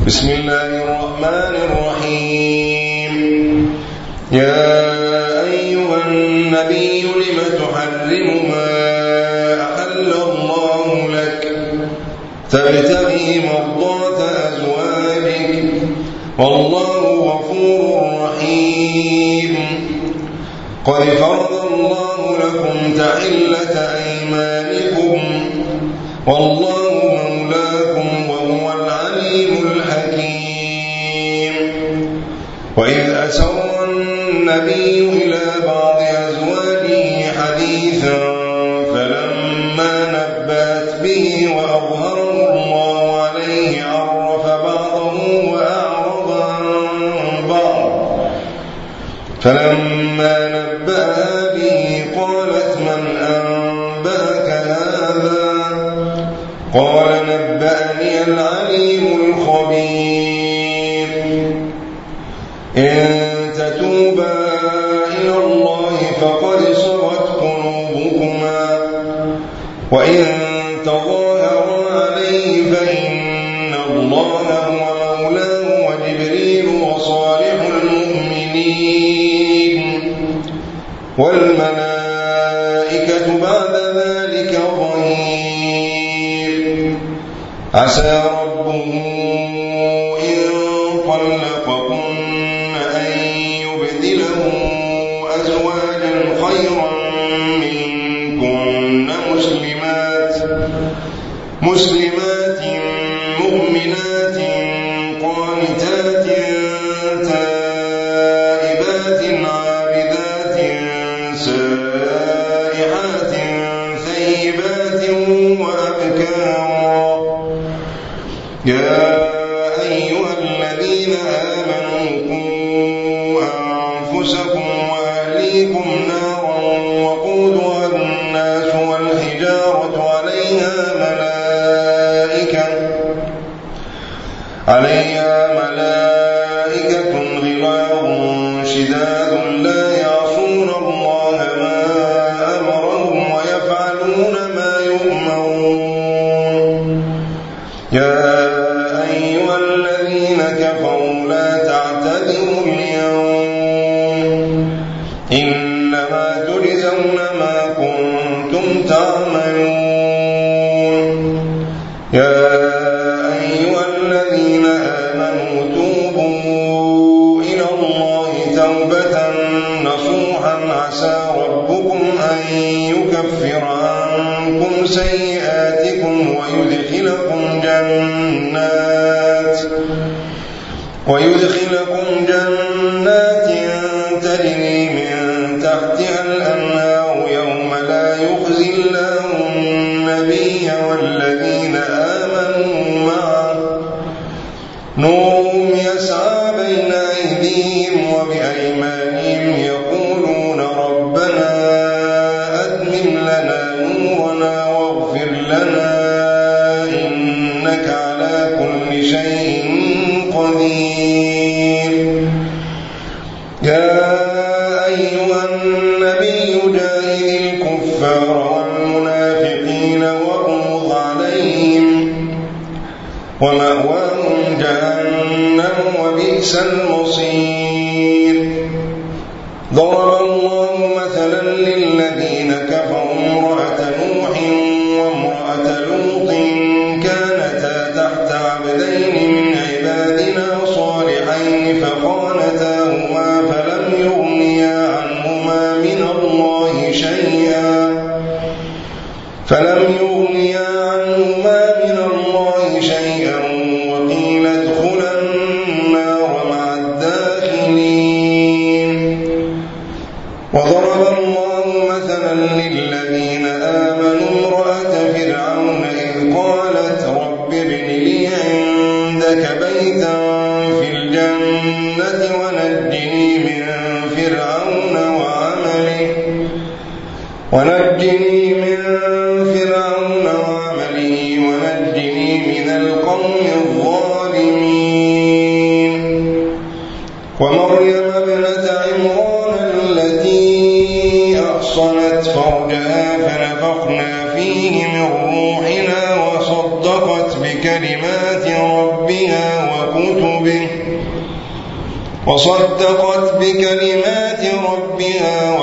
بسم الله الرحمن الرحيم. يا أيها النبي لم تحرم ما أحل الله لك تبتغي مرضات أزواجك والله غفور رحيم. قد فرض الله لكم تحلة أيمانكم والله مولاكم وهو العليم الحكيم. وإذ أسر النبي إلى بعض أزواجه حديثا فلما نبأت به وأظهره الله عليه عرف بعضه وأعرض عن بعض، فلما نبأها به قالت من أنبأك هذا؟ قال نبأني العليم الخبير. إن تتوبا إلى الله فقد صغت قلوبكما وإن تظاهرا عليه فإن الله هو مولاه وجبريل وصالح المؤمنين والملائكة بعد ذلك ظهير. عسى ربه إن طلقكن أن يبدله أزواجا خيرا منكن مسلمات مؤمنات قانتات تائبات عابدات سائحات ثيبات وأبكارا. يا أيها الذين آمنوا قوا أنفسكم وأهليكم نارا وقودها الناس والحجارة عليها ملائكة غلاظ شداد لا يعصون الله ما أمرهم ويفعلون ما يؤمرون. يا أيها الذين كفروا لا تعتذروا اليوم إنما تجزون ما كنتم تعملون. يا أيها الذين آمنوا توبوا إلى الله توبة نصوحا عسى ربكم أن يكفر عنكم سيئاتكم ويدخلكم جنات تجري من تحتها الأنهار يوم لا يخزي الله النبي والذين آمنوا معه نورهم يسعى بين أيديهم وبأيمانهم يقولون ربنا أتمم لنا نورنا واغفر لنا إنك على كل شيء قدير. يا أيها النبي جاهد الكفار والمنافقين واغلظ عليهم ومأواهم جهنم وبئس المصير. ضرب الله مثلا للذين كفروا امرأة نوح وامرأة لوط كانتا تحت عبدين من عبادنا صالحين فخانتاهما فلم يغنيا عنهما من الله شيئا وقيل ادخلا النار مع الداخلين. وضرب الله مثلا للذين آمنوا امرأة فرعون إذ قالت رب ابن لي عندك بيتا في الجنة ونجني من فرعون وعمله ونجني من القوم الظالمين. ومريم ابنة عمران التي أحصنت فرجها فنفخنا فيه من روحنا وصدقت وصدقت بكلمات ربها